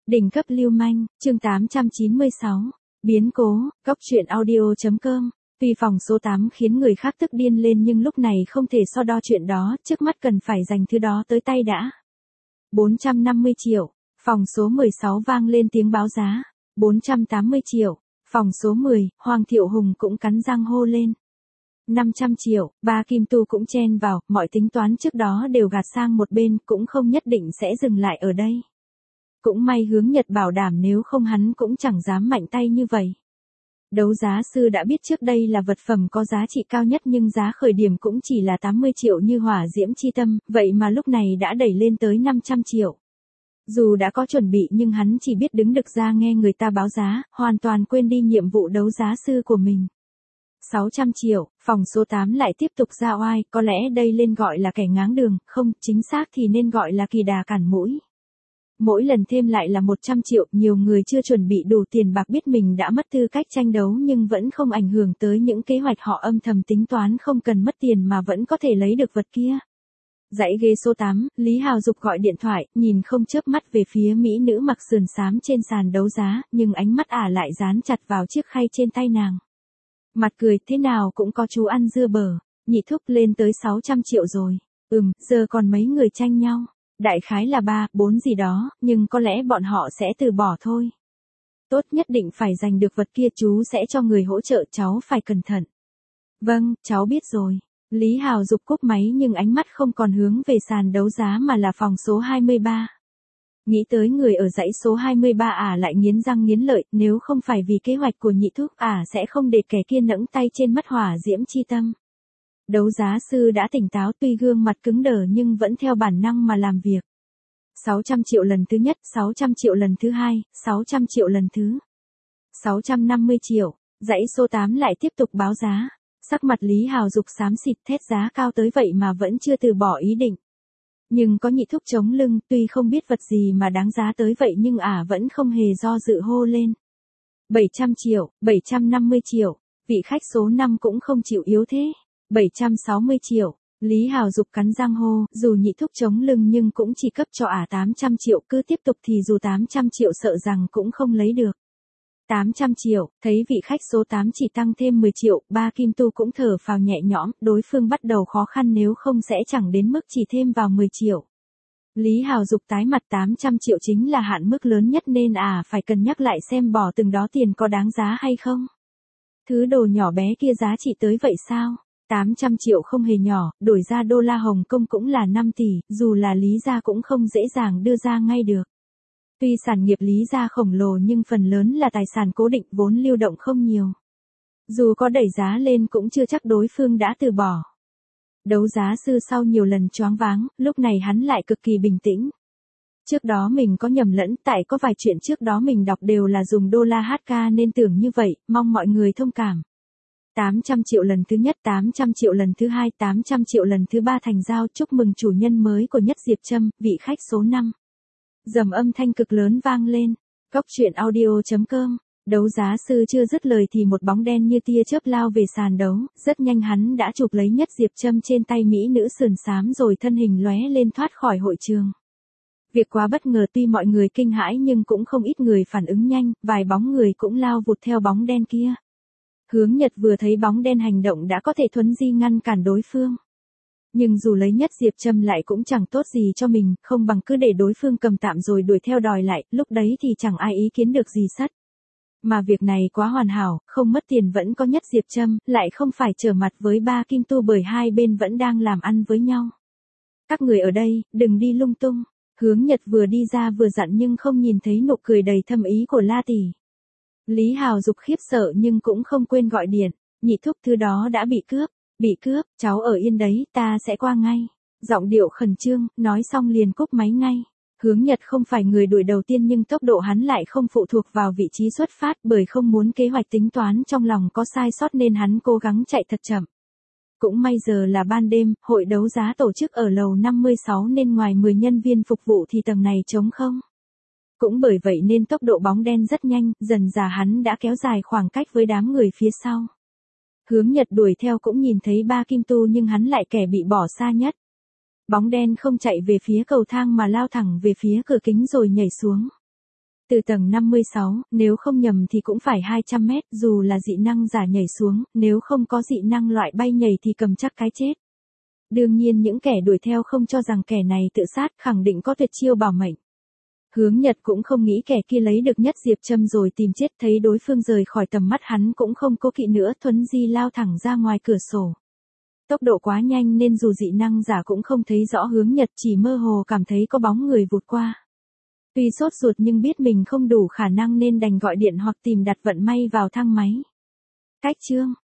Đỉnh cấp lưu manh, chương 896. Biến cố, Cóc truyện audio.com. Tuy phòng số 8 khiến người khác tức điên lên nhưng lúc này không thể so đo chuyện đó, trước mắt cần phải dành thứ đó tới tay đã. 450 triệu, phòng số 16 vang lên tiếng báo giá. 480 triệu, phòng số 10, Hoàng Thiệu Hùng cũng cắn răng hô lên. 500 triệu, ba Kim Tu cũng chen vào, mọi tính toán trước đó đều gạt sang một bên, cũng không nhất định sẽ dừng lại ở đây. Cũng may Hướng Nhật bảo đảm nếu không hắn cũng chẳng dám mạnh tay như vậy. Đấu giá sư đã biết trước đây là vật phẩm có giá trị cao nhất nhưng giá khởi điểm cũng chỉ là 80 triệu như hỏa diễm chi tâm, vậy mà lúc này đã đẩy lên tới 500 triệu. Dù đã có chuẩn bị nhưng hắn chỉ biết đứng được ra nghe người ta báo giá, hoàn toàn quên đi nhiệm vụ đấu giá sư của mình. 600 triệu, phòng số 8 lại tiếp tục ra oai, có lẽ đây lên gọi là kẻ ngáng đường, không, chính xác thì nên gọi là kỳ đà cản mũi. Mỗi lần thêm lại là 100 triệu, nhiều người chưa chuẩn bị đủ tiền bạc biết mình đã mất tư cách tranh đấu nhưng vẫn không ảnh hưởng tới những kế hoạch họ âm thầm tính toán không cần mất tiền mà vẫn có thể lấy được vật kia. Dãy ghế số 8, Lý Hào Dục gọi điện thoại, nhìn không chớp mắt về phía mỹ nữ mặc sườn xám trên sàn đấu giá, nhưng ánh mắt ả lại dán chặt vào chiếc khay trên tay nàng. Mặt cười, thế nào cũng có chú ăn dưa bở, Nhị Thúc lên tới 600 triệu rồi. Giờ còn mấy người tranh nhau. Đại khái là 3, 4 gì đó, nhưng có lẽ bọn họ sẽ từ bỏ thôi. Tốt nhất định phải giành được vật kia, chú sẽ cho người hỗ trợ, cháu phải cẩn thận. Vâng, cháu biết rồi. Lý Hào Dục cúp máy nhưng ánh mắt không còn hướng về sàn đấu giá mà là phòng số 23. Nghĩ tới người ở dãy số 23 ả lại nghiến răng nghiến lợi, nếu không phải vì kế hoạch của Nhị Thúc ả sẽ không để kẻ kia nẫng tay trên mắt hỏa diễm chi tâm. Đấu giá sư đã tỉnh táo tuy gương mặt cứng đờ nhưng vẫn theo bản năng mà làm việc. 600 triệu lần thứ nhất, 600 triệu lần thứ hai, 600 triệu lần thứ 650 triệu, dãy số 8 lại tiếp tục báo giá. Sắc mặt Lý Hào Dục xám xịt, thét giá cao tới vậy mà vẫn chưa từ bỏ ý định. Nhưng có Nhị Thúc chống lưng, tuy không biết vật gì mà đáng giá tới vậy nhưng ả vẫn không hề do dự hô lên. 700 triệu, 750 triệu, vị khách số 5 cũng không chịu yếu thế. 760 triệu, Lý Hào Dục cắn răng hô, dù Nhị Thúc chống lưng nhưng cũng chỉ cấp cho ả 800 triệu, cứ tiếp tục thì dù 800 triệu sợ rằng cũng không lấy được. 800 triệu, thấy vị khách số 8 chỉ tăng thêm 10 triệu, ba Kim Tu cũng thở phào nhẹ nhõm, đối phương bắt đầu khó khăn nếu không sẽ chẳng đến mức chỉ thêm vào 10 triệu. Lý Hào Dục tái mặt, 800 triệu chính là hạn mức lớn nhất nên phải cân nhắc lại xem bỏ từng đó tiền có đáng giá hay không. Thứ đồ nhỏ bé kia giá trị tới vậy sao? 800 triệu không hề nhỏ, đổi ra đô la Hồng Kông cũng là 5 tỷ, dù là Lý gia cũng không dễ dàng đưa ra ngay được. Tuy sản nghiệp Lý gia khổng lồ nhưng phần lớn là tài sản cố định, vốn lưu động không nhiều. Dù có đẩy giá lên cũng chưa chắc đối phương đã từ bỏ. Đấu giá sư sau nhiều lần choáng váng, lúc này hắn lại cực kỳ bình tĩnh. Trước đó mình có nhầm lẫn, tại có vài chuyện trước đó mình đọc đều là dùng đô la HK nên tưởng như vậy, mong mọi người thông cảm. 800 triệu lần thứ nhất, 800 triệu lần thứ hai, 800 triệu lần thứ ba thành giao, chúc mừng chủ nhân mới của Nhất Diệp Trâm, vị khách số 5. Dầm âm thanh cực lớn vang lên. Cóc truyện audio.com. Đấu giá sư chưa dứt lời thì một bóng đen như tia chớp lao về sàn đấu, rất nhanh hắn đã chụp lấy Nhất Diệp Trâm trên tay mỹ nữ sườn xám rồi thân hình lóe lên thoát khỏi hội trường. Việc quá bất ngờ, tuy mọi người kinh hãi nhưng cũng không ít người phản ứng nhanh, vài bóng người cũng lao vụt theo bóng đen kia. Hướng Nhật vừa thấy bóng đen hành động đã có thể thuấn di ngăn cản đối phương. Nhưng dù lấy Nhất Diệp Trâm lại cũng chẳng tốt gì cho mình, không bằng cứ để đối phương cầm tạm rồi đuổi theo đòi lại, lúc đấy thì chẳng ai ý kiến được gì sắt. Mà việc này quá hoàn hảo, không mất tiền vẫn có Nhất Diệp Trâm, lại không phải trở mặt với ba Kim Tu bởi hai bên vẫn đang làm ăn với nhau. Các người ở đây, đừng đi lung tung. Hướng Nhật vừa đi ra vừa dặn nhưng không nhìn thấy nụ cười đầy thâm ý của La tỷ. Lý Hào Dục khiếp sợ nhưng cũng không quên gọi điện, Nhị Thúc thứ đó đã bị cướp. Bị cướp, cháu ở yên đấy, ta sẽ qua ngay. Giọng điệu khẩn trương, nói xong liền cúp máy ngay. Hướng Nhật không phải người đuổi đầu tiên nhưng tốc độ hắn lại không phụ thuộc vào vị trí xuất phát bởi không muốn kế hoạch tính toán trong lòng có sai sót nên hắn cố gắng chạy thật chậm. Cũng may giờ là ban đêm, hội đấu giá tổ chức ở lầu 56 nên ngoài 10 nhân viên phục vụ thì tầng này trống không. Cũng bởi vậy nên tốc độ bóng đen rất nhanh, dần dà hắn đã kéo dài khoảng cách với đám người phía sau. Hướng Nhật đuổi theo cũng nhìn thấy ba Kim Tu nhưng hắn lại kẻ bị bỏ xa nhất. Bóng đen không chạy về phía cầu thang mà lao thẳng về phía cửa kính rồi nhảy xuống. Từ tầng 56, nếu không nhầm thì cũng phải 200 mét, dù là dị năng giả nhảy xuống, nếu không có dị năng loại bay nhảy thì cầm chắc cái chết. Đương nhiên những kẻ đuổi theo không cho rằng kẻ này tự sát, khẳng định có tuyệt chiêu bảo mệnh. Hướng Nhật cũng không nghĩ kẻ kia lấy được nhất diệp châm rồi tìm chết, thấy đối phương rời khỏi tầm mắt hắn cũng không cố kỵ nữa, thuấn di lao thẳng ra ngoài cửa sổ. Tốc độ quá nhanh nên dù dị năng giả cũng không thấy rõ Hướng Nhật, chỉ mơ hồ cảm thấy có bóng người vụt qua. Tuy sốt ruột nhưng biết mình không đủ khả năng nên đành gọi điện hoặc tìm đặt vận may vào thang máy. Cách chương